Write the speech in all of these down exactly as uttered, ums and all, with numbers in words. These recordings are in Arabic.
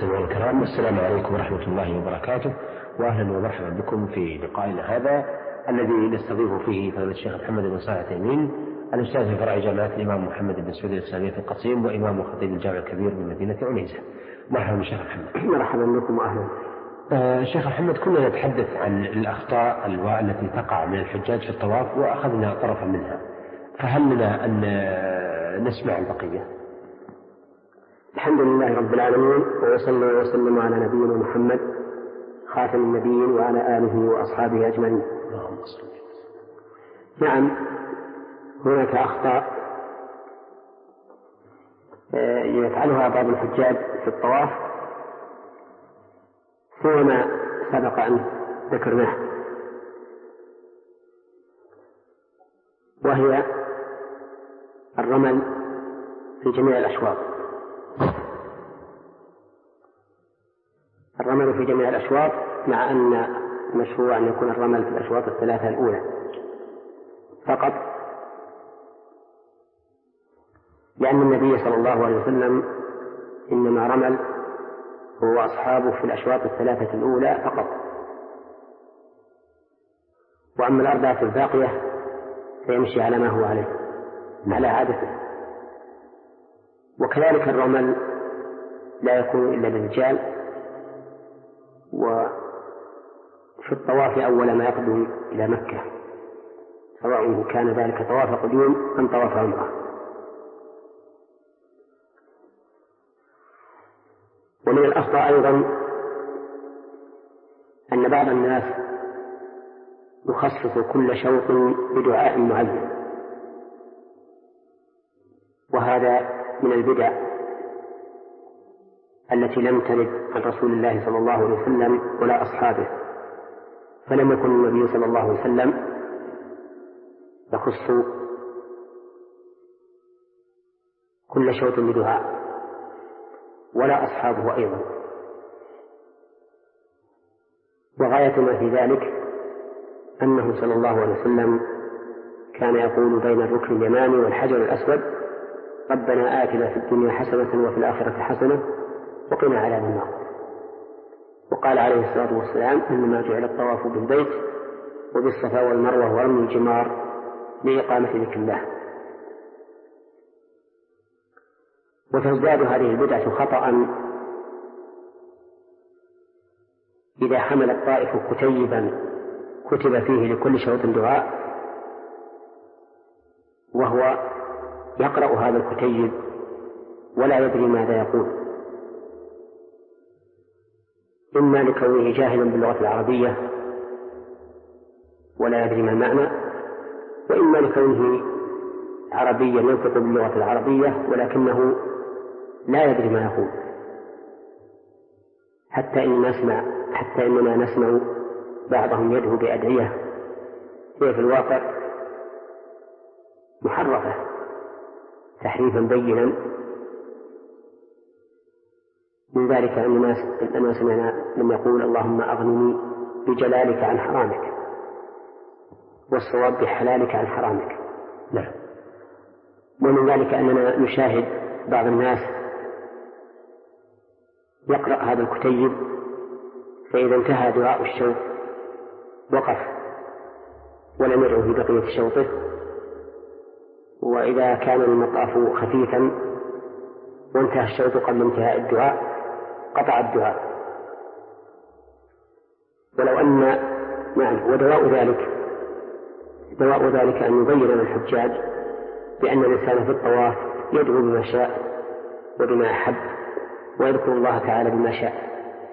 مستمعينا الكرام، السلام عليكم ورحمة الله وبركاته، وأهلا ومرحبا بكم في لقائنا هذا الذي نستضيف فيه فضيلة الشيخ محمد بن صالح العثيمين، الأستاذ في فرع جامعة الإمام محمد بن سعود الإسلامية في القصيم، وإمام خطيب الجامع الكبير بمدينة عنيزة. مرحبا بالشيخ محمد. مرحبا بكم وأهلا. آه شيخ محمد، كنا نتحدث عن الأخطاء التي تقع من الحجاج في الطواف وأخذنا طرفا منها، فهل لنا أن نسمع البقية؟ الحمد لله رب العالمين، وصلى وسلم على نبينا محمد خاتم النبيين وعلى آله وأصحابه أجمعين. نعم، هناك أخطاء يفعلها بعض الحجاج في الطواف سوى ما سبق أن ذكرناه، وهي الرمل في جميع الأشواط. الرمل في جميع الأشواط، مع أن مشروع أن يكون الرمل في الأشواط الثلاثة الأولى فقط، لأن النبي صلى الله عليه وسلم إنما رمل هو أصحابه في الأشواط الثلاثة الأولى فقط، وأما الأربعة الباقية فيمشي على ما هو عليه على عادته. وكذلك الرمل لا يكون إلا للرجال، وفي الطواف أول ما يقدم إلى مكة، سواء كان ذلك طواف قدوم أم طواف عمرة. ومن الأخطاء أيضا أن بعض الناس يخصص كل شوط بدعاء معين، وهذا من البدع التي لم ترد عن رسول الله صلى الله عليه وسلم ولا أصحابه، فلم يكن النبي صلى الله عليه وسلم يخص كل شوط بدعاء، ولا أصحابه أيضا. وغاية ما في ذلك أنه صلى الله عليه وسلم كان يقول بين الركن اليماني والحجر الأسود: ربنا آتنا في الدنيا حسنة وفي الآخرة حسنة وقنا عذاب النار. وقال عليه الصلاة والسلام: إنما جعل الطواف بالبيت وبالصفا والمروة ورمي الجمار لإقامة ذكر الله. وتزداد هذه البدعة خطأ إذا حمل الطائف كتيبا كتب فيه لكل شوط دعاء، وهو يقرأ هذا الكتيب ولا يدري ماذا يقول، إما لكونه جاهلا باللغة العربية ولا يدري ما المعنى، وإما لكونه عربيا ينطق باللغة العربية ولكنه لا يدري ما يقول، حتى إننا نسمع حتى إننا نسمع بعضهم يدعو بأدعية هي في الواقع محرفة تحريفا بينا. من ذلك أننا سمعنا من يقول: اللهم أغنني بجلالك عن حرامك، والصواب بحلالك عن حرامك. نعم. ومن ذلك أننا نشاهد بعض الناس يقرأ هذا الكتيب، فإذا انتهى دعاء الشوط وقف ولم يدعو في بقية شوطه، وإذا كان المطاف خفيفا وانتهى الشوط قبل انتهاء الدعاء قطع الدعاء. ولو أن نعم ودواء ذلك دواء ذلك أن يبين للحجاج بأن الإنسان في الطواف يدعو بما شاء وبما أحب ويذكر الله تعالى بما شاء،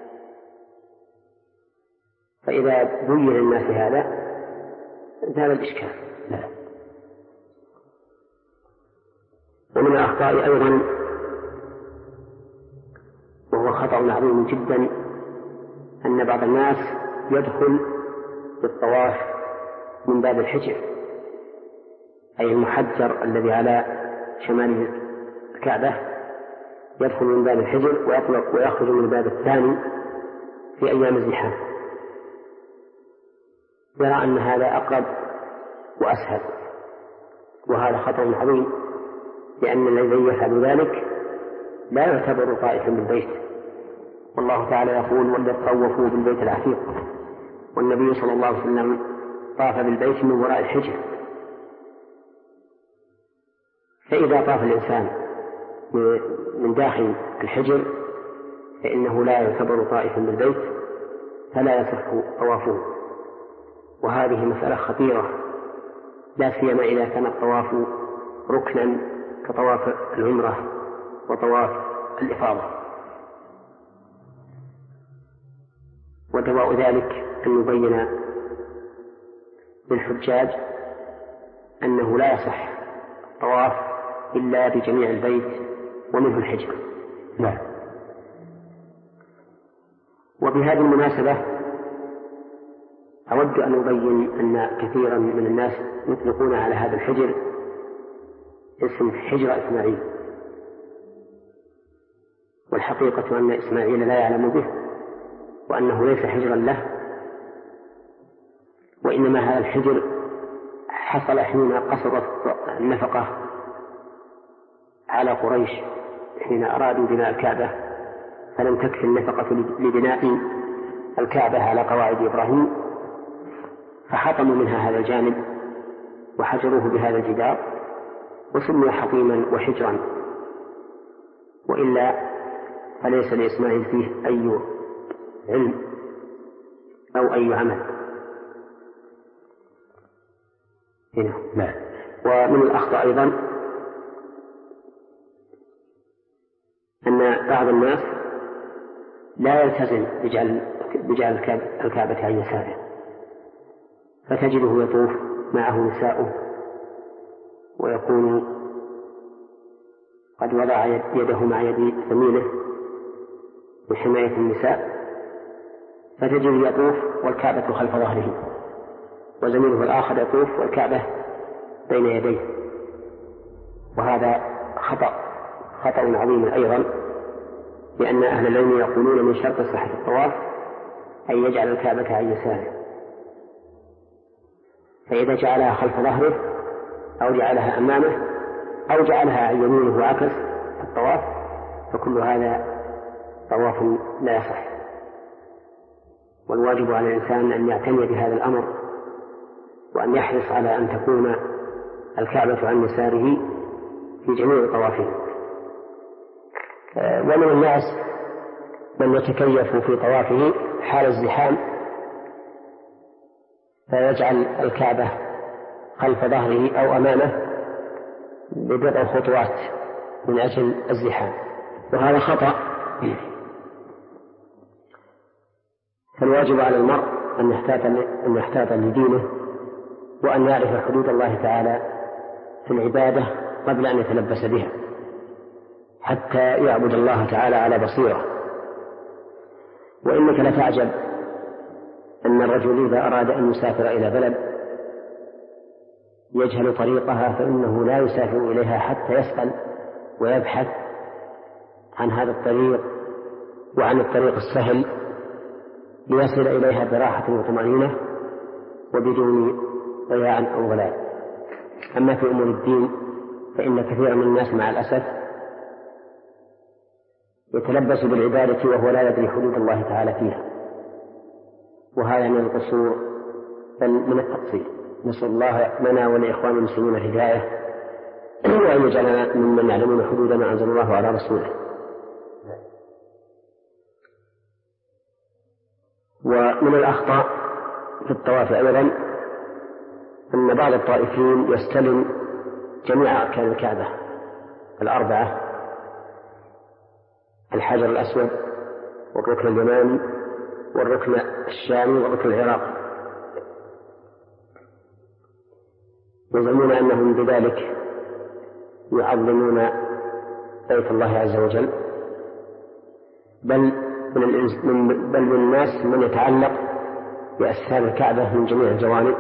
فإذا بين للناس هذا زال الإشكال. لا. ومن الأخطاء أيضا، وهو خطأ عظيم جدا، أن بعض الناس يدخل في الطواف من باب الحجر، أي المحجر الذي على شمال الكعبة، يدخل من باب الحجر ويطلق ويخرج من الباب الثاني في أيام الزحام، يرى أن هذا أقرب وأسهل، وهذا خطأ عظيم، لأن الذي يفعل ذلك لا يعتبر طائفا بالبيت، والله تعالى يقول وليطوفوا بالبيت العتيق، والنبي صلى الله عليه وسلم طاف بالبيت من وراء الحجر. فإذا طاف الإنسان من داخل الحجر فإنه لا يعتبر طائفا بالبيت، فلا يصح طوافه. وهذه مسألة خطيرة، لا سيما إذا كان الطواف ركنا كطواف العمرة وطواف الإفاضة. ودواء ذلك أن يبين للحجاج أنه لا يصح الطواف إلا بجميع البيت ومنه الحجر. نعم. وبهذه المناسبة أود أن أبين أن كثيرا من الناس يطلقون على هذا الحجر اسم حجر إسماعيل، والحقيقة أن إسماعيل لا يعلم به، وأنه ليس حجرا له، وإنما هذا الحجر حصل حين قصرت النفقة على قريش حين أرادوا بناء الكعبة، فلم تكفي النفقة لبناء الكعبة على قواعد إبراهيم، فحطموا منها هذا الجانب وحجروه بهذا الجدار، وسمي حطيما وحجرا، وإلا فليس لإسماعيل فيه أي علم أو أي عمل. هنا. نعم. ومن الأخطاء أيضا أن بعض الناس لا يلتزم بجعل بجعل الكعبة عن يساره، فتجده يطوف معه نساؤه ويكون قد وضع يده مع يد زميله لحماية النساء، فتجده يطوف والكعبة خلف ظهره، وزميله الآخر يطوف والكعبة بين يديه، وهذا خطأ خطأ عظيم أيضا، لأن أهل العلم يقولون من شرط صحة الطواف أن يجعل الكعبة عن يساره، فإذا جعلها خلف ظهره أو جعلها أمامه أو جعلها عن يمينه وعكس الطواف فكل هذا طواف لا يصح. والواجب على الإنسان أن يعتني بهذا الأمر، وأن يحرص على أن تكون الكعبة عن يساره في جميع طوافه. ومن الناس من يتكيف في طوافه حال الزحام فيجعل الكعبة خلف ظهره أو أمامه ببضع خطوات من أجل الزحام، وهذا خطأ. فالواجب على المرء أن يحتاط أن يحتاط لدينه، وأن يعرف حدود الله تعالى في العبادة قبل أن يتلبس بها، حتى يعبد الله تعالى على بصيرة. وإنك لتعجب أن الرجل إذا أراد أن يسافر إلى بلد يجهل طريقها فإنه لا يسافر إليها حتى يسأل ويبحث عن هذا الطريق وعن الطريق السهل ليصل إليها براحة وطمأنينة وبدون ضياع أو غلاء. أما في أمور الدين فإن كثيرا من الناس مع الأسف يتلبس بالعبادة وهو لا يدري حدود الله تعالى فيها، وهذا من القصور بل من التقصير. نسأل الله لنا ولإخوان المسلمين الهداية، وأن يجعلنا ممن يعلمون حدود ما أنزل الله على رسوله. ومن الأخطاء في الطواف أيضا أن بعض الطائفين يستلم جميع أركان الكعبة الأربعة: الحجر الأسود والركن اليماني والركن الشامي والركن العراقي، يزعمون أنهم بذلك يعظمون بيت الله عز وجل، بل من بل من الناس من يتعلق بأسفار الكعبة من جميع الجوانب،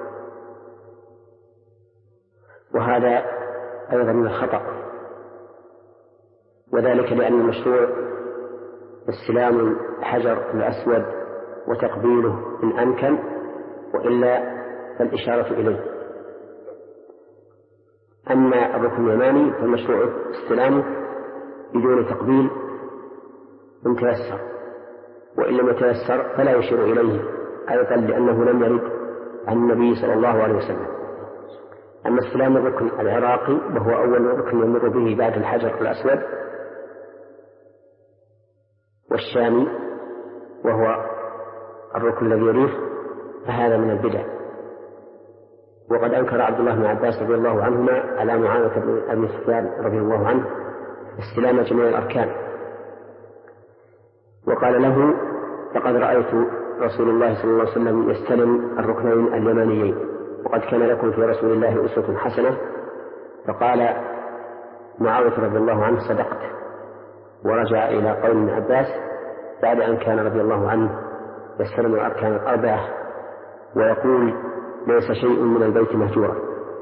وهذا أيضا من الخطأ، وذلك لأن المشروع استلام الحجر الأسود وتقبيله إن أمكن، وإلا فالإشارة إليه. أما الركن اليماني فالمشروع استلامه بدون تقبيل إن تيسر، وإن لم يتيسر فلا يشير إليه أيضا لأنه لم يرد عن النبي صلى الله عليه وسلم. أما استلام الركن العراقي وهو أول ركن يمر به بعد الحجر الأسود، والشامي وهو الركن الذي يليه، فهذا من البدع. وقد أنكر عبد الله بن عباس رضي الله عنهما على معاوية بن أبي سفيان رضي الله عنه استلام جميع الأركان، وقال له: لقد رأيت رسول الله صلى الله عليه وسلم يستلم الركنين اليمانيين، وقد كان لكم في رسول الله أسوة حسنة. فقال معاوية رضي الله عنه: صدقت. ورجع إلى قول ابن عباس بعد أن كان رضي الله عنه يستلم الأركان الأربعة ويقول: ليس شيء من البيت مهجورا.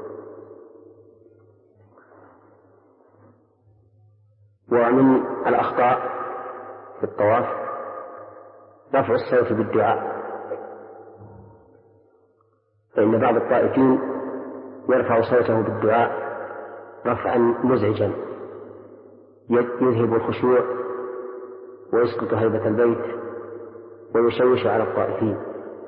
ومن الأخطاء في الطواف رفع الصوت بالدعاء، فإن بعض الطائفين يرفع صوته بالدعاء رفعا مزعجا يذهب الخشوع ويسقط هيبة البيت ويشوش على الطائفين.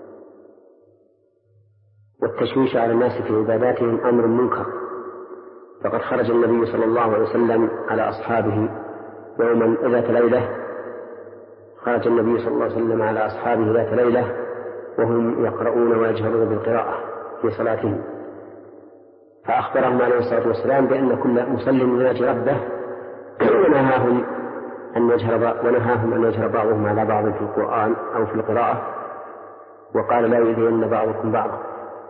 والتشويش على الناس في عباداتهم أمر منكر، فقد خرج النبي صلى الله عليه وسلم على أصحابه يوما ذات ليلة خرج النبي صلى الله عليه وسلم على أصحابه ذات ليلة وهم يقرؤون ويجهرون بالقراءة في صلاتهم، فأخبرهم عليه الصلاة والسلام بأن كل مسلم يناجي ربه ونهاهم أن يجهر ونهاهم أن يجهر بعضهم على بعض في القرآن أو في القراءة، وقال: لا يؤذين بعضكم بعضا.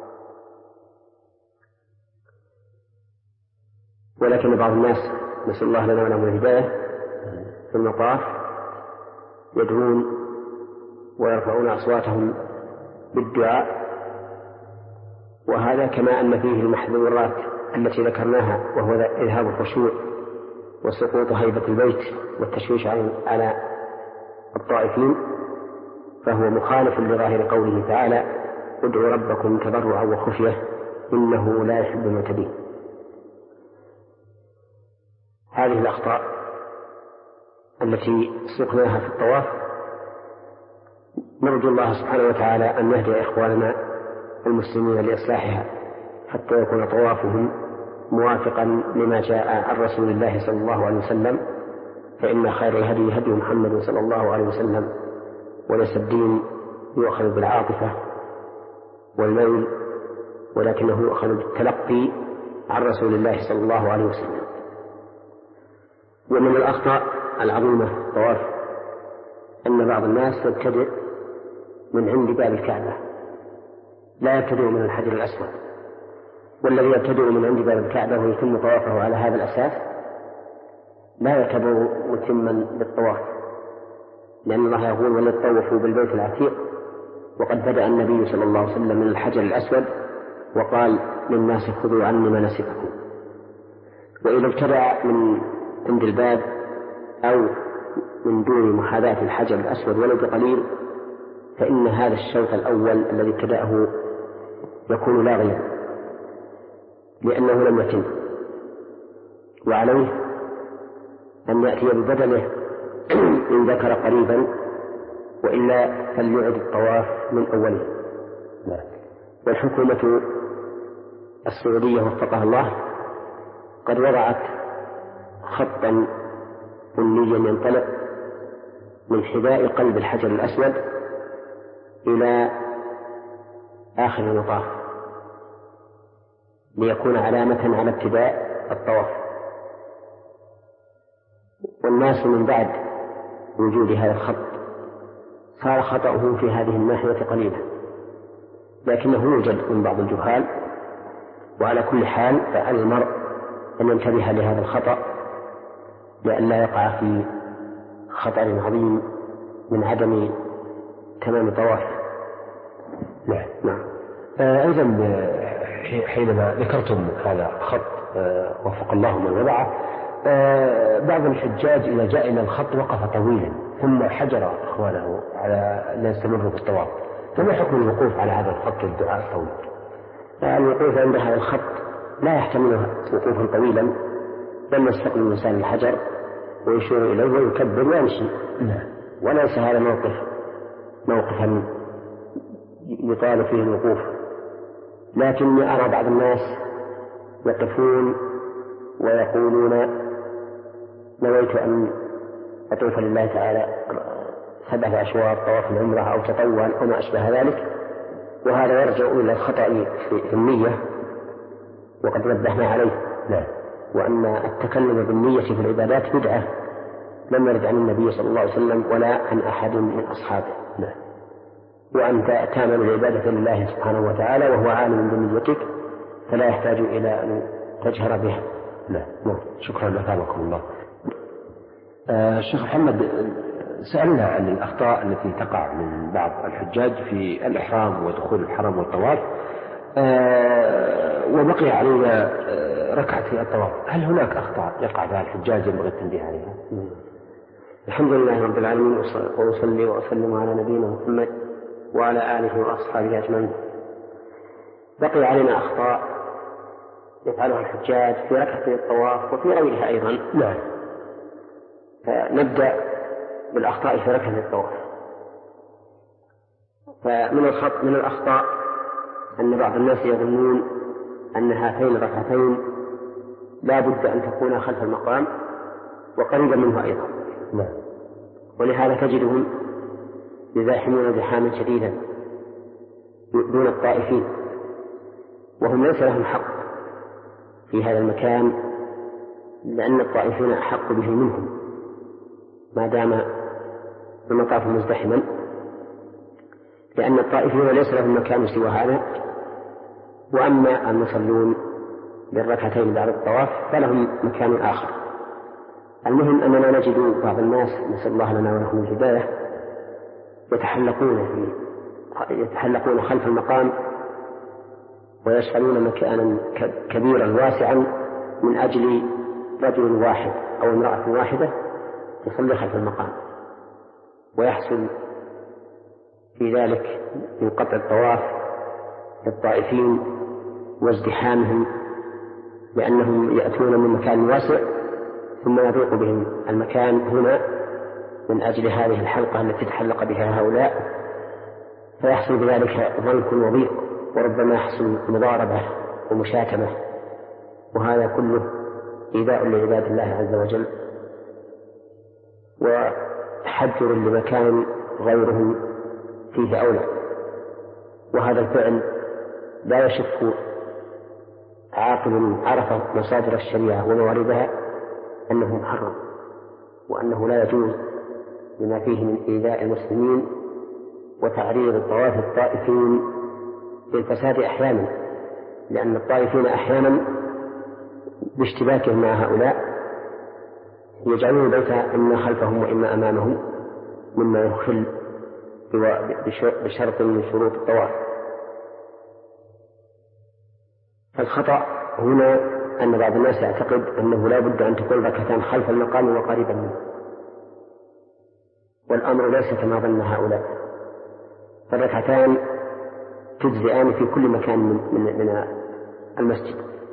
ولكن بعض الناس، نسأل الله لنا ولهم الهداية، في المطاف يدعون ويرفعون أصواتهم بالدعاء، وهذا كما أن فيه المحظورات التي ذكرناها، وهو إذهاب الخشوع وسقوط هيبة البيت والتشويش على الطائفين، فهو مخالف لظاهر قوله تعالى: ادعوا ربكم تضرعا وخفية إنه لا يحب المعتدين. هذه الأخطاء التي سقناها في الطواف نرجو الله سبحانه وتعالى أن يهدي إخواننا المسلمين لإصلاحها حتى يكون طوافهم موافقا لما جاء عن رسول الله صلى الله عليه وسلم، فإن خير الهدي هدي محمد صلى الله عليه وسلم، وليس الدين يؤخذ بالعاطفة والميل، ولكنه يؤخذ بالتلقي عن رسول الله صلى الله عليه وسلم. ومن الأخطاء العظيمة في الطواف أن بعض الناس يبتدئ من عند باب الكعبة، لا يبتدئ من الحجر الأسود، والذي يبتدئ من عند باب الكعبة ويتم طوافه على هذا الأساس لا يعتبر متما للطواف، لأن الله يقول: وليطوفوا بالبيت العتيق. وقد بدأ النبي صلى الله عليه وسلم من الحجر الأسود وقال للناس: خذوا عني مناسككم. وإذا ابتدأ من عند الباب أو من دون محاذاة الحجر الأسود ولو بقليل، فإن هذا الشوط الأول الذي ابتدأه يكون لاغيا لأنه لم يتم، وعليه أن يأتي ببدله إن ذكر قريبا، وإلا فليعد الطواف من أوله. والحكومة السعودية وفقها الله قد وضعت خطا بنيا ينطلق من حذاء قلب الحجر الأسود إلى آخر المطاف ليكون علامة على ابتداء الطواف. والناس من بعد وجود هذا الخط صار خطأه في هذه الناحية قليلا، لكنه يوجد من بعض الجهال. وعلى كل حال فعلى المرء أن ينتبه لهذا الخطأ لئلا يقع في خطر عظيم من عدم تمام طوافه. نعم. نعم. آه أيضا حينما ذكرتم هذا الخط آه وفق الله من وضعه، آه بعض الحجاج إذا جاء إلى الخط وقف طويلا ثم حجر إخوانه على أن يستمروا في الطواف، فما حكم الوقوف على هذا الخط والدعاء الطويل؟ الوقوف عند هذا الخط لا يحتمل وقوفا طويلا، بل يستقبل الإنسان الحجر ويشير إليه ويكبر ويمشي، وليس هذا موقف موقفا يطال فيه الوقوف، لكني أرى بعض الناس يقفون ويقولون نويت أن أطوف لله تعالى سبعة أشواط طواف العمرة أو تطوعا أو ما أشبه ذلك، وهذا يرجع إلى الخطأ في النية وقد نبهنا عليه. لا. وأن التكلم بالنية في العبادات بدعة لم يرد عن النبي صلى الله عليه وسلم ولا عن أحد من أصحابه. لا. وأنت تعمل العبادة لله سبحانه وتعالى وهو عالم بنيتك فلا يحتاج إلى أن تجهر بها. لا. نعم. شكرا لكم الله. آه الشيخ محمد، سألنا عن الأخطاء التي تقع من بعض الحجاج في الإحرام ودخول الحرم والطواف، آه وبقي علينا آه ركعة في الطواف، هل هناك أخطاء يقع بها الحجاج ينبغي التنبيه عليها؟ الحمد لله رب العالمين، وأصلي وأسلم على نبينا محمد وعلى آله وأصحابه أجمعين. بقي علينا أخطاء يفعلها الحجاج في ركعة الطواف وفي غيرها أيضا. نعم. فنبدأ بالأخطاء في ركعة الطواف. فمن الخط من الأخطاء أن بعض الناس يظنون أن هاتين الركعتين لا بد أن تكون خلف المقام وقريبا منه أيضا. نعم. ولهذا تجدهم يزاحمون زحاما شديدا دون الطائفين، وهم ليس لهم حق في هذا المكان لأن الطائفين أحق به منهم ما دام المطاف مزدحما، لأن الطائفين ليس لهم مكان سوى هذا، وأما المصلون بالركعتين بعد الطواف فلهم مكان آخر. المهم أننا نجد بعض الناس نسأل الله لنا ولهم الهداية يتحلقون في يتحلقون خلف المقام ويشغلون مكانا كبيرا واسعا من أجل رجل واحد أو امرأة واحدة تصلي خلف المقام، ويحصل في ذلك من قطع الطواف للطائفين وازدحامهم، لأنهم يأتون من مكان واسع ثم يضيق بهم المكان هنا من أجل هذه الحلقة التي تحلق بها هؤلاء، فيحصل بذلك ضنك وضيق، وربما يحصل مضاربة ومشاتمة، وهذا كله إيذاء لعباد الله عز وجل وتحجر لمكان غيرهم فيه أولى. وهذا الفعل لا يشك عاقل عرف مصادر الشريعة ومواردها أنه محرم، وأنه لا يجوز لما فيه من إيذاء المسلمين وتعريض الطواف الطائفين للفساد أحيانا، لأن الطائفين أحيانا باشتباكهم مع هؤلاء يجعلون البيت إما خلفهم وإما أمامهم مما يخل بشرط من شروط الطواف. فالخطأ هنا أن بعض الناس يعتقد أنه لا بد أن تكون ركعتان خلف المقام وقريبا منه، والأمر ليس كما ظن هؤلاء، فالركعتان تجزئان في كل مكان من, من المسجد.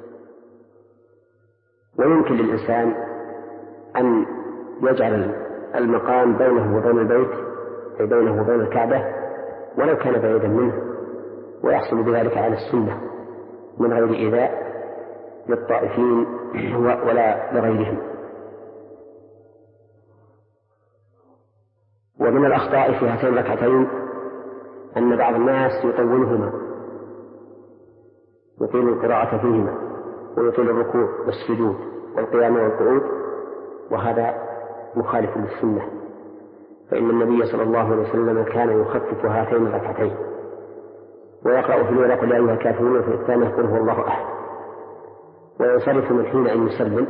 ويمكن للإنسان أن يجعل المقام بينه وبين البيت أي بينه وبين الكعبة ولو كان بعيدا منه، ويحصل بذلك على السنة من غير إيذاء للطائفين ولا لغيرهم. ومن الأخطاء في هاتين الركعتين أن بعض الناس يطولهما، يطيل القراءة فيهما ويطيل الركوع والسجود والقيام والقعود، وهذا مخالف للسنة، فإن النبي صلى الله عليه وسلم كان يخفف هاتين الركعتين ويقرأ في الأولى قل يا أيها الكافرون وفي الثانية قل هو الله أحد، وينصرف من حين أن يسلم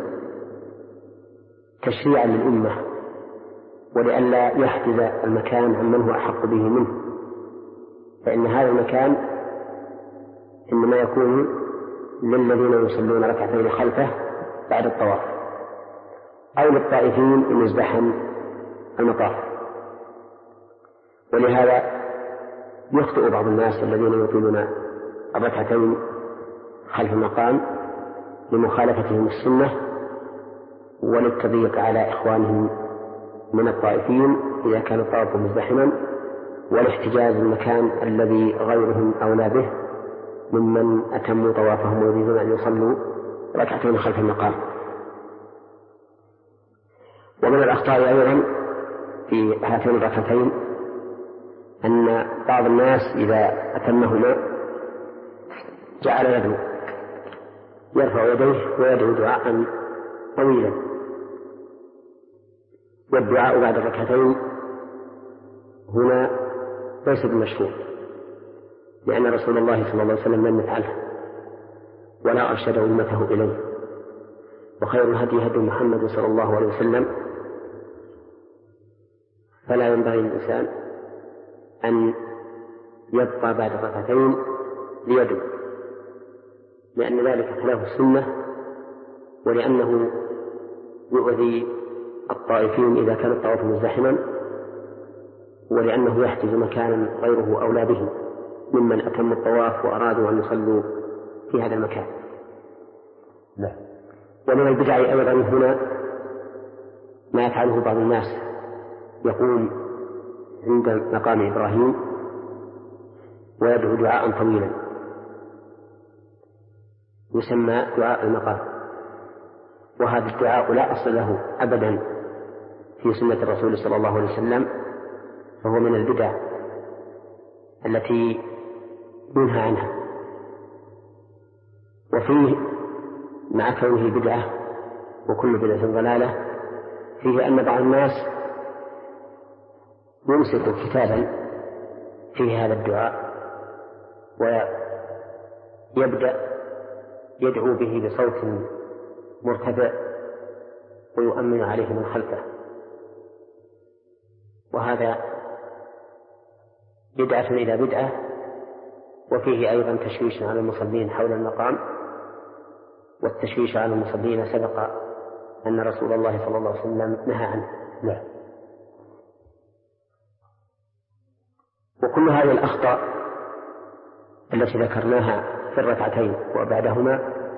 تشريعا للأمة ولئلا يحجز المكان عمن هو أحق به منه، فإن هذا المكان إنما يكون للذين يصلون ركعتين خلفه بعد الطواف أو للطائفين إن ازدحم المطاف. ولهذا يخطئ بعض الناس الذين يطيلون الركعتين خلف المقام لمخالفتهم السنة وللتضييق على إخوانهم من الطائفين إذا كان الطواف مزدحما، والاحتجاز المكان الذي غيرهم أولى به ممن أتموا طوافهم ويريدون أن يصلوا ركعتين خلف المقام. ومن الأخطاء أيضا في هاتين الركعتين أن بعض الناس إذا أتمهما جعل يدعو يرفع يديه ويدعو دعاء طويلا، والدعاء بعد الركعتين هنا ليس بمشروع، لأن رسول الله صلى الله عليه وسلم لم يفعله ولا أرشد أمته إليه. وخير الهدي هدي محمد صلى الله عليه وسلم، فلا ينبغي للإنسان أن يبقى بعد الركعتين ليدعو، لأن ذلك خلاف السنة، ولأنه يؤذي الطائفين إذا كان الطواف مزدحما، ولأنه يحجز مكانا غيره أولى به ممن أتم الطواف وأرادوا أن يصلوا في هذا المكان. لا. ومن البدع أيضا هنا ما يفعله بعض الناس، يقوم عند مقام إبراهيم ويدعو دعاء طويلا يسمى دعاء المقام، وهذا الدعاء لا أصل له أبدا في سنة الرسول صلى الله عليه وسلم، فهو من البدع التي ينهى عنها. وفيه مع كونه بدعة وكل بدعة ضلالة فيه أن بعض الناس يمسك كتابا فيه هذا الدعاء ويبدأ يدعو به بصوت مرتفع ويؤمن عليه من خلفه، وهذا بدعة إلى بدعة، وفيه أيضا تشويش على المصلين حول المقام، والتشويش على المصلين سبق أن رسول الله صلى الله عليه وسلم نهى عنه. لا. وكل هذه الأخطاء التي ذكرناها في الركعتين وبعدهما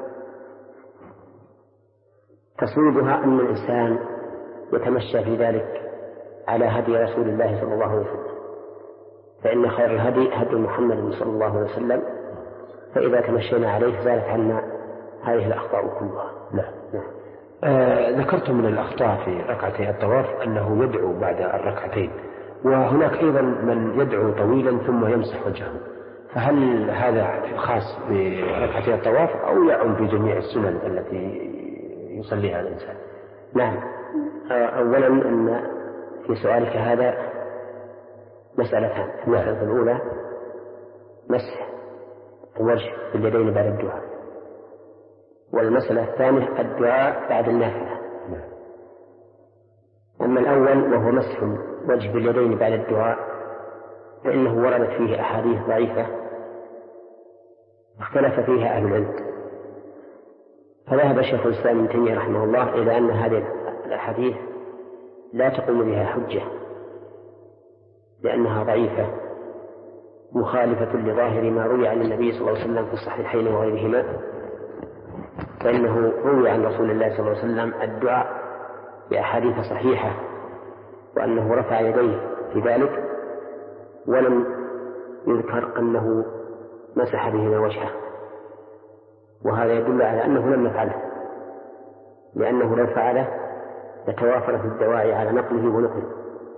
تصويبها أن الإنسان يتمشى في ذلك على هدي رسول الله صلى الله عليه وسلم، فإن خير الهدي هدي محمد صلى الله عليه وسلم، فإذا تمشينا عليه زالت عنا هذه الأخطاء كلها. لا. لا. آه ذكرت من الأخطاء في ركعتي الطواف أنه يدعو بعد الركعتين، وهناك أيضا من يدعو طويلا ثم يمسح وجهه، فهل هذا خاص بركعتي الطواف أو يعم في جميع السنن التي يصليها الإنسان؟ نعم. أولا أن في سؤالك هذا مسألتان. المسألة الأولى مسح الوجه باليدين بعد الدعاء، والمسألة الثانية الدعاء بعد النافلة. أما الأول وهو مسح الوجه باليدين بعد الدعاء فإنه وردت فيه أحاديث ضعيفة اختلف فيها أهل العلم، فذهب شيخ الإسلام ابن تيمية رحمه الله إلى أن هذه الأحاديث لا تقوم بها حجة، لأنها ضعيفة مخالفة لظاهر ما روي عن النبي صلى الله عليه وسلم في الصحيحين وغيرهما، فإنه روي عن رسول الله صلى الله عليه وسلم الدعاء بأحاديث صحيحة وأنه رفع يديه في ذلك، ولم يذكر أنه مسح بهما وجهه، وهذا يدل على أنه لم يفعله، لأنه لو فعله لتوافرت الدواعي على نقله ونقله.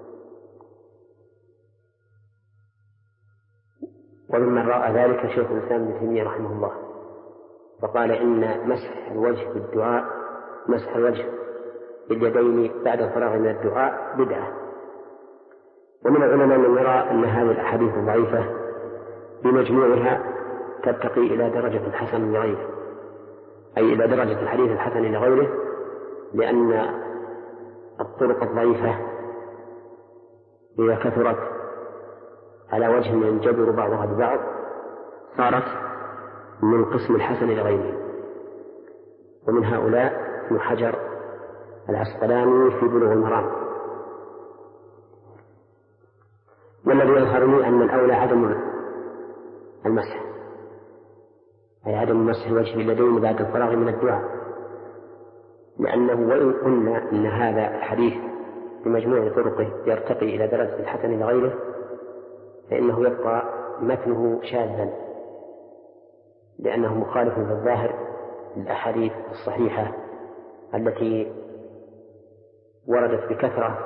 وممن رأى ذلك شيخ الإسلام ابن تيمية رحمه الله، فقال إن مسح الوجه بالدعاء مسح الوجه باليدين بعد الفراغ من الدعاء بدعة. ومن العلماء من يرى أن هذه الأحاديث الضعيفة بمجموعها ترتقي إلى درجة الحسن لغيره، أي إلى درجة الحديث الحسن لغيره، لأن الطرق الضعيفة إذا كثرت على وجه ينجبر بعضها ببعض صارت من قسم الحسن لغيره. ومن هؤلاء ابن حجر العسقلاني في بلوغ المرام. والذي يظهرني أن الأولى عدم المسح، أي عدم مسح الوجه باليدين بعد الفراغ من الدعاء، لأنه وإن قلنا أن هذا الحديث بمجموع طرقه يرتقي إلى درجة الحسن لغيره، فإنه يبقى متنه شاذا، لأنه مخالف في الظاهر للأحاديث الصحيحة التي وردت بكثرة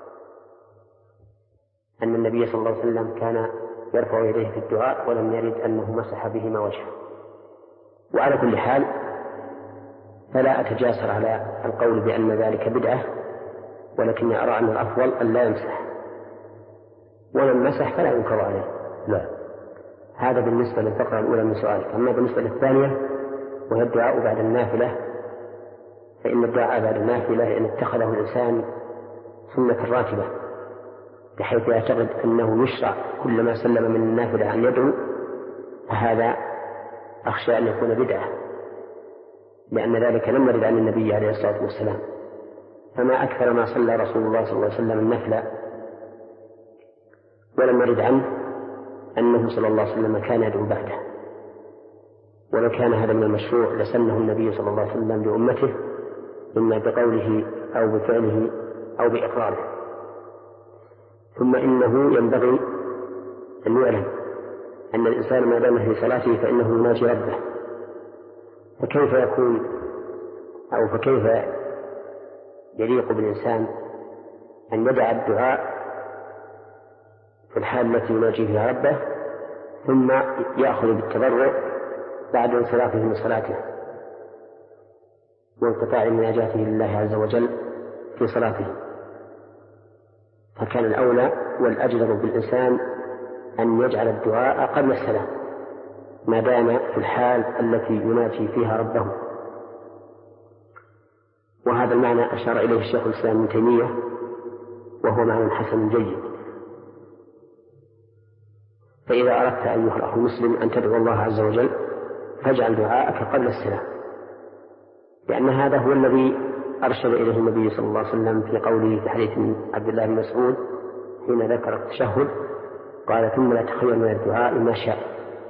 أن النبي صلى الله عليه وسلم كان يرفع يديه في الدعاء ولم يرد أنه مسح بهما وجهه. وعلى كل حال فلا أتجاسر على القول بأن ذلك بدعة، ولكني أرى أن الأفضل أن لا يمسح، ومن مسح فلا ينكر عليه. لا. هذا بالنسبة للفقرة الأولى من سؤالك. أما بالنسبة للثانية وهي الدعاء بعد النافلة، فإن الدعاء بعد النافلة إن اتخذه الإنسان سنة راتبة بحيث يعتقد أنه يشرع كلما سلم من النافلة أن يدعو، فهذا أخشى أن يكون بدعة، لأن ذلك لم يرد عن النبي عليه الصلاة والسلام. فما أكثر ما صلى رسول الله صلى الله عليه وسلم النفل ولم يرد عنه أنه صلى الله عليه وسلم كان يدعو بعده. ولو كان هذا من المشروع لسنه النبي صلى الله عليه وسلم لأمته، إما بقوله أو بفعله أو بإقراره. ثم إنه ينبغي أن يعلم أن الإنسان ما دام في صلاته فإنه يناجي ربه، فكيف يكون أو فكيف يليق بالإنسان أن يدع الدعاء في الحال التي يناجي فيها ربه ثم يأخذ بالتضرع بعد انصرافه من صلاته وانقطاع مناجاته لله عز وجل في صلاته. فكان الأولى والأجدر بالإنسان أن يجعل الدعاء قبل السلام ما دام في الحال التي يناجي فيها ربه. وهذا المعنى أشار إليه الشيخ الإسلام ابن تيمية، وهو معنى حسن جيد. فإذا أردت أيها الأخ المسلم أن تدعو الله عز وجل فاجعل دعاءك قبل السلام، لأن هذا هو الذي أرشد إليه النبي صلى الله عليه وسلم في قوله في حديث عبد الله بن مسعود حين ذكر التشهد قال: ثم لا تخير من الدعاء ما شاء،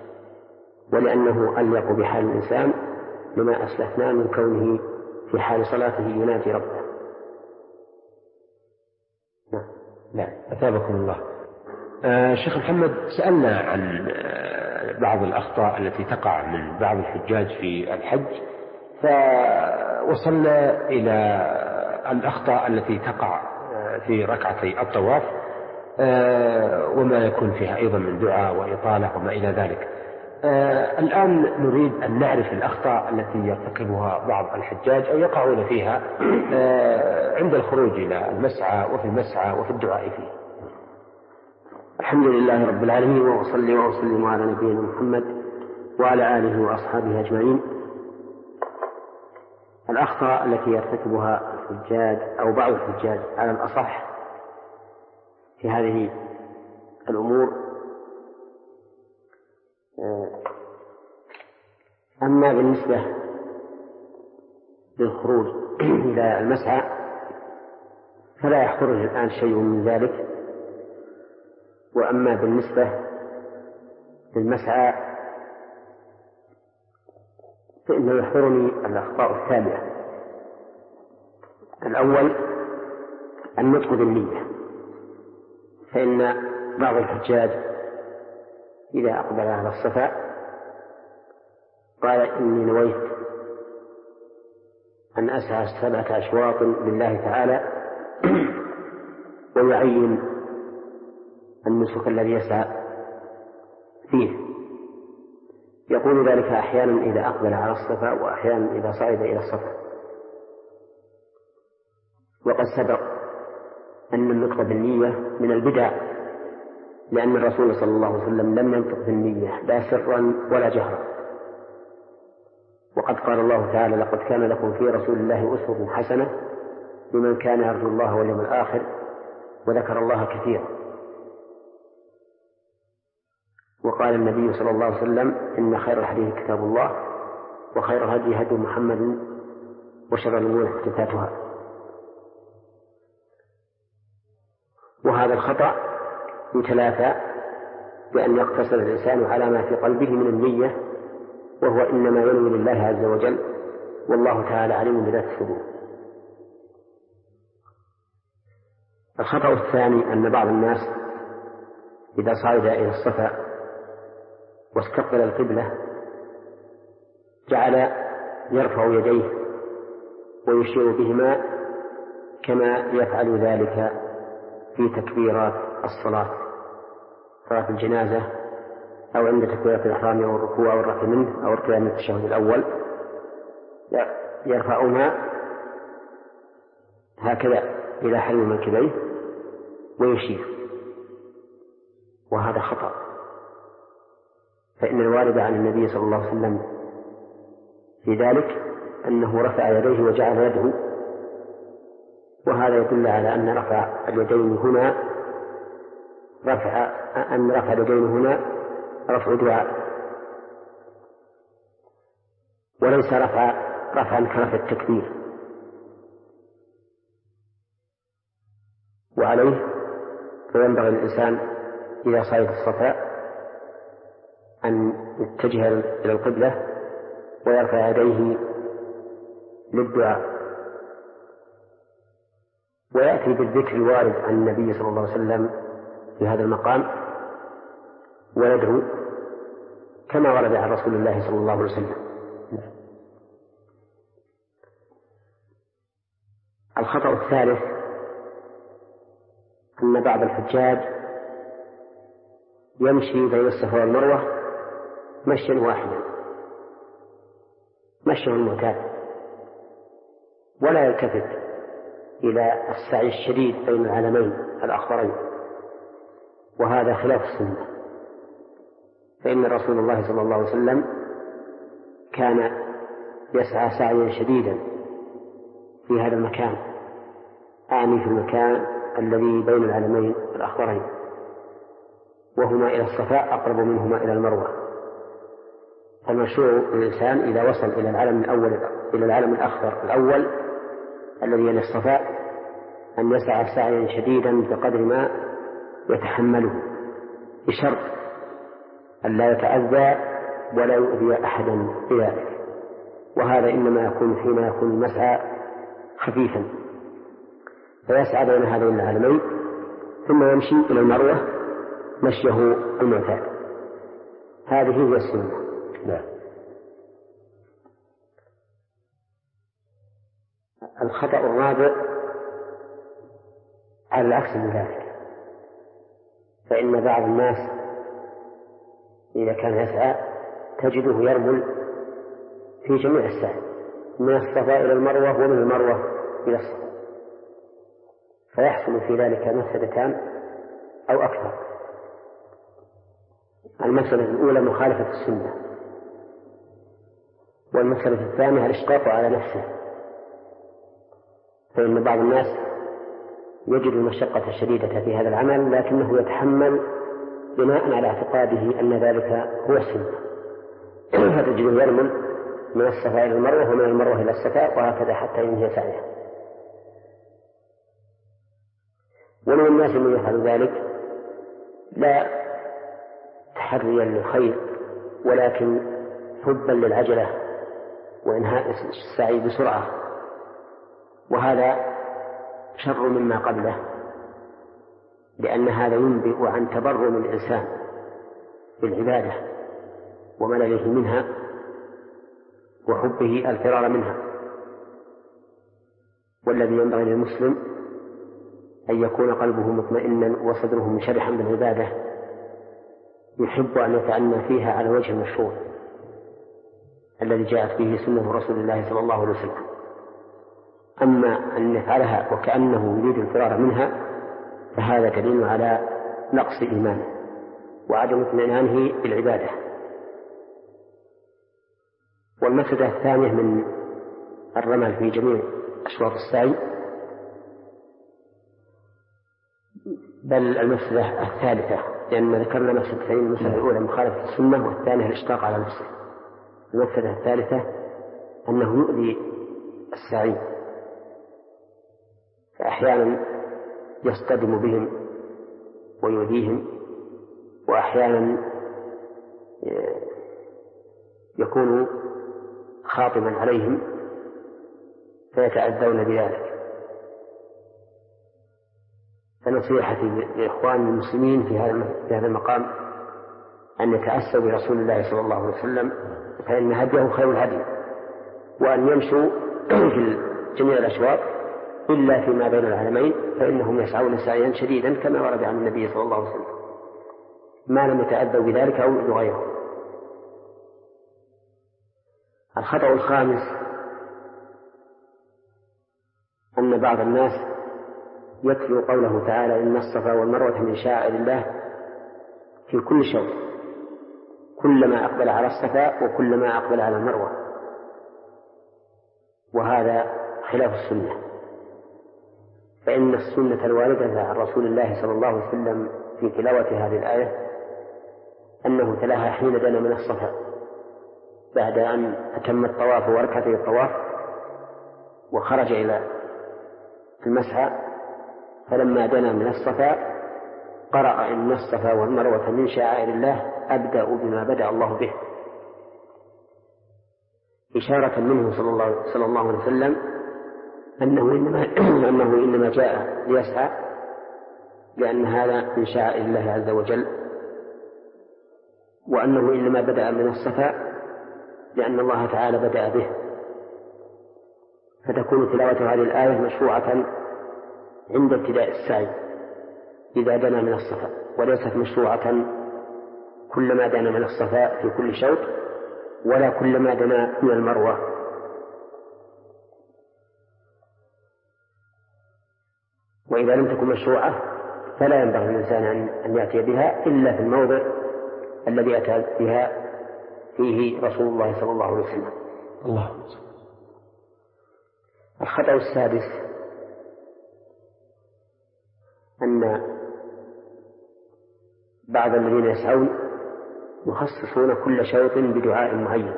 ولأنه أليق بحال الإنسان لما أسلفنا من كونه في حال صلاته يناجي ربه. لا أثابكم الله. آه شيخ محمد، سألنا عن آه بعض الأخطاء التي تقع من بعض الحجاج في الحج، فوصلنا إلى الأخطاء التي تقع آه في ركعتي الطواف آه وما يكون فيها أيضا من دعاء وإطالة وما إلى ذلك. آه الآن نريد أن نعرف الأخطاء التي يرتكبها بعض الحجاج أو يقعون فيها آه عند الخروج إلى المسعى وفي المسعى وفي الدعاء فيه. الحمد لله رب العالمين، وأصلي وأسلم على نبينا محمد وعلى آله وأصحابه أجمعين. الأخطاء التي يرتكبها الحجاج أو بعض الحجاج على الأصح في هذه الأمور، أما بالنسبة للخروج إلى المسعى فلا يحضرني الآن شيء من ذلك، وأما بالنسبة للمسعى فإنه يحضرني الأخطاء التالية. الأول النطق بالنية، فإن بعض الحجاج إذا أقبل على الصفا قال: إني نويت أن أسعى سبعة أشواط لله تعالى، ويعين النسك الذي يسعى فيه. يقول ذلك أحيانا إذا أقبل على الصفا وأحيانا إذا صعد إلى الصفا. وقد سبق أن النطق بالنية من البدع، لأن الرسول صلى الله عليه وسلم لم ينطق بالنية لا سرا ولا جهرا. وقد قال الله تعالى: لقد كان لكم في رسول الله أسوة حسنة لمن كان يرجو الله واليوم الآخر وذكر الله كثيرا. وقال النبي صلى الله عليه وسلم: إن خير الحديث كتاب الله، وخير الهدي هدي محمد، وشر الأمور محدثاتها. وهذا الخطأ يتلافى بأن يقتصر الإنسان على ما في قلبه من النية، وهو إنما ينوي لله عز وجل، والله تعالى عليم بذات الصدور. الخطأ الثاني أن بعض الناس إذا صعد إلى الصفا واستقبل القبلة جعل يرفع يديه ويشير بهما كما يفعل ذلك في تكبيرات الصلاة، صلاة الجنازة أو عند تكبيرة الإحرام أو الركوع أو الرفع منه أو القيام من التشهد الأول، يرفعهما هكذا إلى حلم منكبيه ويشير، وهذا خطأ، فإن الوارد عن النبي صلى الله عليه وسلم في ذلك أنه رفع يديه وجعل يده، وهذا يدل على أن رفع اليدين هنا رفع أن رفع اليدين هنا رفع دعاء، وليس رفع رفعا كرفع التكبير. وعليه فينبغي الإنسان إذا صعد الصفا أن يتجه إلى القبلة ويرفع يديه للدعاء، ويأتي بالذكر الوارد عن النبي صلى الله عليه وسلم في هذا المقام ويدعو كما ورد عن رسول الله صلى الله عليه وسلم. الخطأ الثالث أن بعض الحجاج يمشي بين الصفا والمروة مشيا واحدا، مشيه المعتاد، ولا يلتفت إلى السعي الشديد بين العلمين الأخضرين، وهذا خلاف السنة، فإن رسول الله صلى الله عليه وسلم كان يسعى سعيا شديدا في هذا المكان، أعني في المكان الذي بين العلمين الأخضرين، وهما إلى الصفا أقرب منهما إلى المروة. فالمشروع الإنسان إذا وصل إلى العلم الأول إلى العلم الأخضر الأول الذي يلي الصفا أن يسعى سعيا شديدا بقدر ما يتحمله، بشرط أن لا يتأذى ولا يؤذي أحدا بذلك، وهذا إنما يكون حين يكون المسعى خفيفا، فيسعى بين هذين العلمين ثم يمشي إلى المروة مشيه المعتاد. هذه هي السنة. لا. الخطأ الرابع على العكس من ذلك، فإن بعض الناس إذا كان يسعى تجده يرمل في جميع السعي من الصفا إلى المروة ومن المروة إلى الصفا، فيحصل في ذلك مفسدتان أو أكثر. المسألة الأولى مخالفة السنة، والمسألة الثانية الإشقاق على نفسه، فإن بعض الناس يجد المشقة الشديدة في هذا العمل لكنه يتحمل بناء على اعتقاده أن ذلك هو السنة، فتجده يرمل من الصفا إلى المروة ومن المروة إلى الصفا وهكذا حتى ينهي سعيه. ومن الناس من يفعل ذلك لا تحريا للخير ولكن حبا للعجلة وإنهاء السعي بسرعة، وهذا شر مما قبله، لأن هذا ينبئ عن تبرم الإنسان بالعبادة وملله منها وحبه الفرار منها. والذي ينبغي للمسلم أن يكون قلبه مطمئنا وصدره منشرحا بالعبادة، يحب أن يتأنى فيها على وجه المشروع الذي جاءت به سنة رسول الله صلى الله عليه وسلم. أما أن يفعلها وكأنه يريد الفرار منها فهذا دليل على نقص إيمانه وعدم اطمئنانه بالعبادة. والمسألة الثانية من الرمل في جميع أشواط السعي، بل المسألة الثالثة، لأن ذكرنا مسألتين، المسألة الأولى مخالفة السنة والثانية الإشقاق على نفسه. المسألة الثالثة أنه يؤذي السعي، فأحيانا يصطدم بهم ويؤذيهم، وأحيانا يكون خاطبا عليهم فيتأذون بذلك. فنصيحتي لإخوان المسلمين في هذا المقام أن يتأسوا برسول الله صلى الله عليه وسلم، فإن هديه خير الهدي، وأن يمشوا في جميع الأشواط إلا فيما بين العالمين، فإنهم يسعون سعيا شديدا كما ورد عن النبي صلى الله عليه وسلم، ما لم يتأذوا بذلك أو يغيره. الخطأ الخامس أن بعض الناس يتلو قوله تعالى إن الصفا والمروة من شعائر الله في كل شوط، كلما أقبل على الصفا وكلما أقبل على المروة، وهذا خلاف السنة، فإن السنة الواردة عن رسول الله صلى الله عليه وسلم في تلاوة هذه الآية أنه تلاها حين دنا من الصفا بعد أن أتم الطواف وركعتي الطواف وخرج إلى المسعى، فلما دنا من الصفا قرأ إن الصفا والمروة من شعائر الله أبدأ بما بدأ الله به، إشارة منه صلى الله عليه وسلم أنه إنما, أنه إنما جاء ليسعى، لأن هذا من شعائر الله عز وجل، وأنه إنما بدأ من الصفا لأن الله تعالى بدأ به، فتكون تلاوة هذه الآية مشروعة عند ابتداء السعي إذا دنا من الصفا، وليست مشروعة كلما دنا من الصفا في كل شوط، ولا كلما دنا من المروة. وإذا لم تكن مشروعة فلا ينبغي للإنسان أن يأتي بها إلا في الموضع الذي أتى بها فيه رسول الله صلى الله عليه وسلم. الله. الخطأ السادس أن بعض الذين يسعون يخصصون كل شوط بدعاء معين،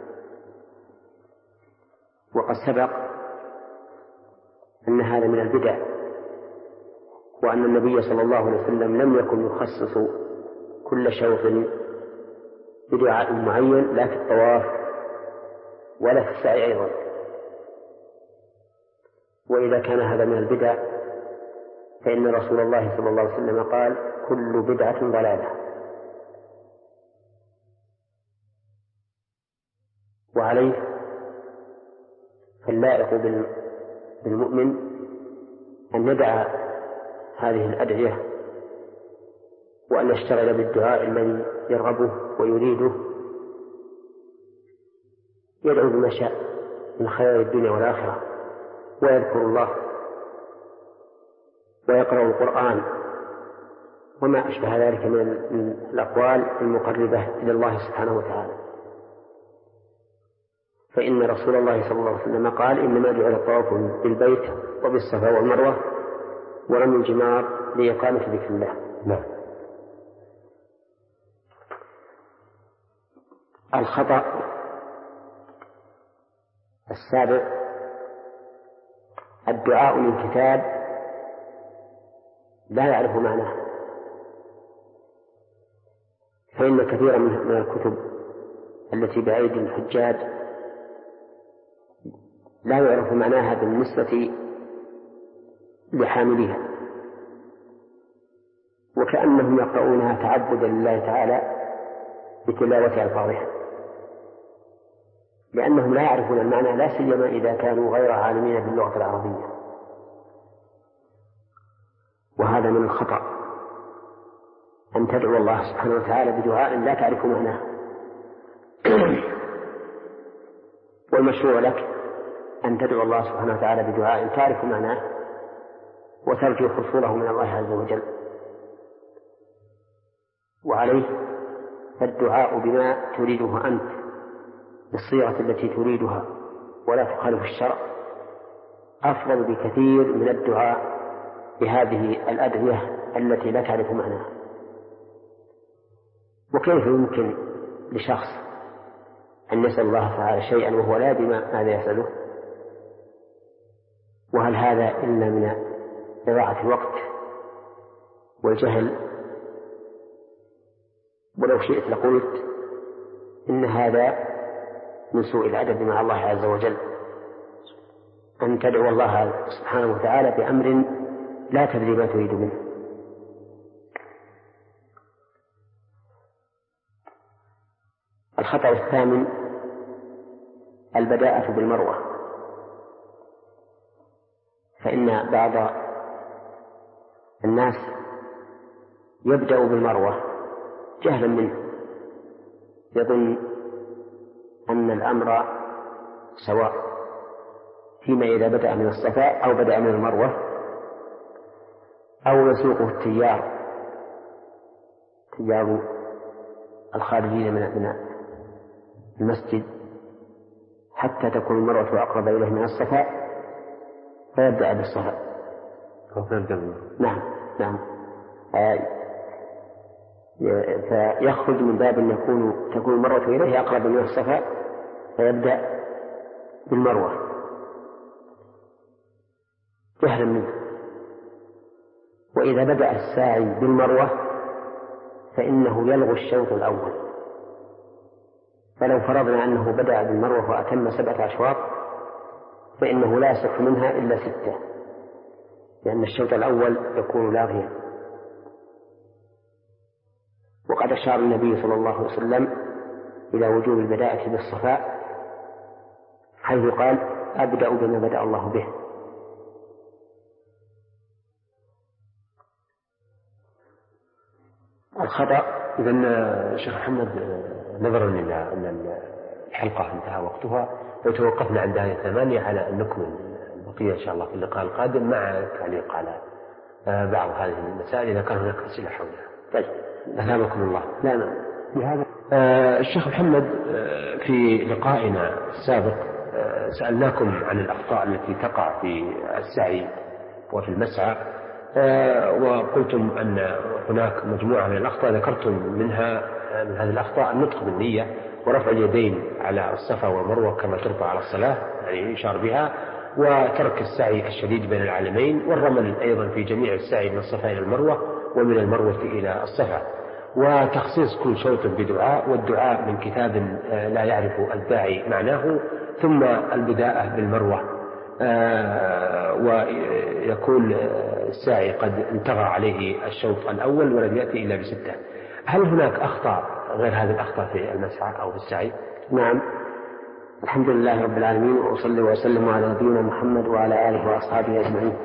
وقد سبق أن هذا من البدع، وأن النبي صلى الله عليه وسلم لم يكن يخصص كل شوط بدعاء معين لا في الطواف ولا في السعي أيضا. وإذا كان هذا من البدع فإن رسول الله صلى الله عليه وسلم قال كل بدعة ضلالة، وعليه فاللائق بالمؤمن أن يدع هذه الأدعية وأن يشتغل بالدعاء الذي يرغبه ويريده، يدعو بما شاء من خير الدنيا والآخرة، ويذكر الله ويقرأ القرآن وما أشبه ذلك من الأقوال المقربة إلى الله سبحانه وتعالى، فإن رسول الله صلى الله عليه وسلم قال إنما جعل الطواف بالبيت وبالصفا والمروة ورمي الجمار لإقامة ذكر الله. نعم. الخطأ السابع الدعاء من كتاب لا يعرف معناه، فإن كثيرا من الكتب التي بأيدي الحجاج لا يعرف معناها بالنسبة لحاملها، وكأنهم يقرؤونها تعبدا لله تعالى بتلاوة ألفاظها، لأنهم لا يعرفون المعنى، لا سيما إذا كانوا غير عالمين باللغة العربية، وهذا من الخطأ أن تدعو الله سبحانه وتعالى بدعاء لا تعرف معناه. والمشروع لك أن تدعو الله سبحانه وتعالى بدعاء تعرف معناه وترجو حصوله من الله عز وجل، وعليه فالدعاء بما تريده أنت بالصيغة التي تريدها ولا تخالف الشرع أفضل بكثير من الدعاء بهذه الأدعية التي لا تعرف معناها. وكيف يمكن لشخص أن يسأل الله تعالى شيئا وهو لا يدري ماذا يسأله؟ وهل هذا إلا من إضاعة الوقت والجهل؟ ولو شئت لقلت إن هذا من سوء الأدب مع الله عز وجل، أن تدعو الله سبحانه وتعالى بأمر لا تدري ما تريد منه. الخطأ الثامن البداءة بالمروة، فإن بعض الناس يبدأ بالمروة جهلا منه، يظن أن الأمر سواء فيما إذا بدأ من الصفاء أو بدأ من المروة، أو يسوقه التيار تيار الخارجين من المسجد حتى تكون المروة أقرب إليه من الصفاء فيبدأ بالصفاء. نعم نعم آه فيخرج من باب أن يكون تكون المروة إليه أقرب من الصفاء فيبدأ بالمروة جهلا منه. وإذا بدأ الساعي بالمروة فإنه يلغي الشوط الأول، فلو فرضنا أنه بدأ بالمروة وأتم سبعة أشواط فإنه لا يصح منها إلا ستة، لأن الشوط الأول يكون لاغيا. وقد أشار النبي صلى الله عليه وسلم إلى وجوب البداءة بالصفاء حيث قال أبدأ بما بدأ الله به. الخطأ إذن شيخ محمد نظرا إلى أن الحلقة انتهى وقتها وتوقفنا عند هذه الثمانية على أن نكمل البقية إن شاء الله في اللقاء القادم مع تعليق على بعض هذه المسائل إذا كان هناك أسئلة حولها. طيب أثابكم الله. لا لا بهذا آه الشيخ محمد آه في لقائنا السابق آه سألناكم عن الأخطاء التي تقع في السعي وفي المسعى، آه وقلتم أن هناك مجموعة من الأخطاء ذكرتم منها من هذه الأخطاء النطق بالنية ورفع اليدين على الصفا والمروة كما ترفع على الصلاة يعني يشار بها، وترك السعي الشديد بين العالمين، والرمل أيضا في جميع السعي من الصفا إلى المروة ومن المروة إلى الصفا، وتخصيص كل شوط بدعاء، والدعاء من كتاب لا يعرف الداعي معناه، ثم البداءة بالمروة ويكون الساعي قد انتهى عليه الشوط الأول ولم يأتي إلا بستة. هل هناك أخطاء غير هذه الأخطاء في المسعى أو في السعي؟ نعم، الحمد لله رب العالمين، وأصلي وأسلم على نبينا محمد وعلى آله وأصحابه أجمعين.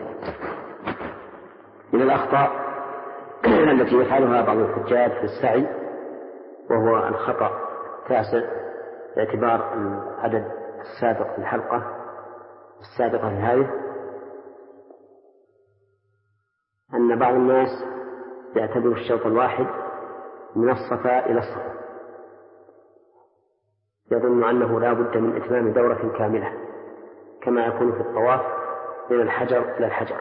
من الأخطاء التي يفعلها بعض الحجاج في السعي وهو الخطأ التاسع باعتبار العدد السابق في الحلقة السابقة في هذه، أن بعض الناس يعتبر الشوط الواحد من الصفا إلى الصفا، يظن أنه لا بد من إتمام دورة كاملة كما يكون في الطواف من الحجر إلى الحجر،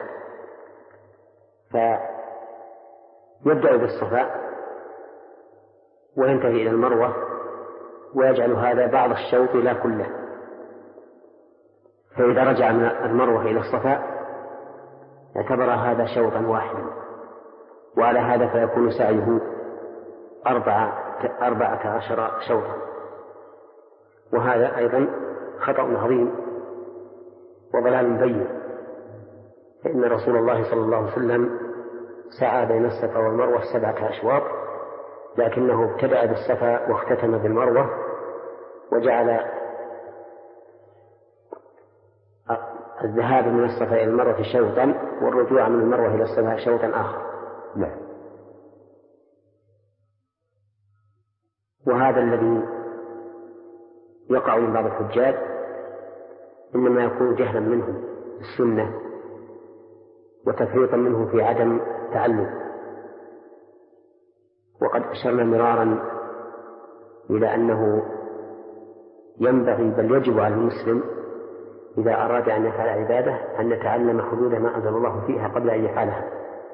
فيبدأ بالصفا وينتهي إلى المروة ويجعل هذا بعض الشوط لا كله، فإذا رجع من المروة إلى الصفا اعتبر هذا شوطا واحدا، وعلى هذا فيكون سعيه أربعة, أربعة عشر شوطا، وهذا أيضا خطأ عظيم وضلال بين، فإن رسول الله صلى الله عليه وسلم سعى بين الصفا والمروة سبعة أشواط، لكنه ابتدأ بالصفا واختتم بالمروة وجعل الذهاب من الصفا إلى المروة شوطا والرجوع من المروة إلى الصفا شوطا آخر. نعم. وهذا الذي يقع من بعض الحجاج إنما يكون جهلا منهم السنة وتفريطا منه في عدم التعلم، وقد أشرنا مرارا إلى أنه ينبغي بل يجب على المسلم إذا أراد أن يفعل عبادة أن يتعلم حدود ما أنزل الله فيها قبل أن يفعلها،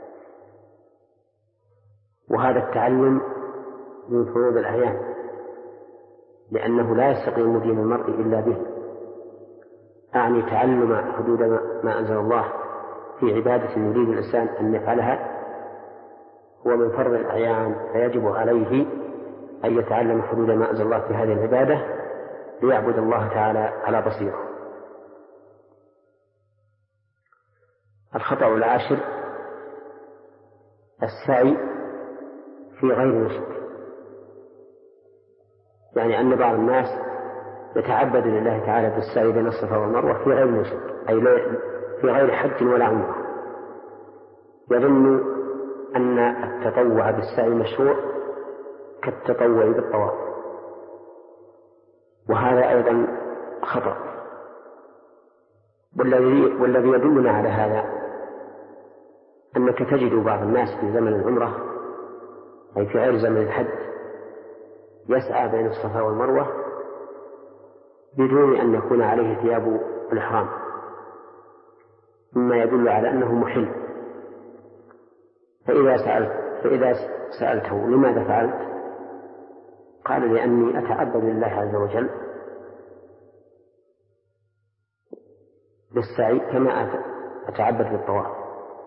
وهذا التعلم من فروض الأعيان، لأنه لا يستقيم دين المرء إلا به، أعني تعلم حدود ما أنزل الله في عبادة يريد الإنسان أن يفعلها هو من فرض الأعيان، فيجب عليه أن يتعلم حدود ما أنزل الله في هذه العبادة ليعبد الله تعالى على بصيرة. الخطأ العاشر السعي في غير نسك، يعني أن بعض الناس يتعبد لله تعالى بالسعي بين الصفا والمروة في غير نسك، أي في غير حج ولا عمرة، يظن أن التطوع بالسعي مشروع كالتطوع بالطواف، وهذا أيضا خطأ. والذي والذي يدلنا على هذا أنك تجد بعض الناس في زمن العمرة أي في غير زمن الحج يسعى بين الصفا والمروة بدون أن يكون عليه ثياب الإحرام، مما يدل على أنه محل. فإذا سألت فإذا سألته لماذا فعلت؟ قال لأني أتعبد لله عز وجل بالسعي كما أتعبد بالطواف.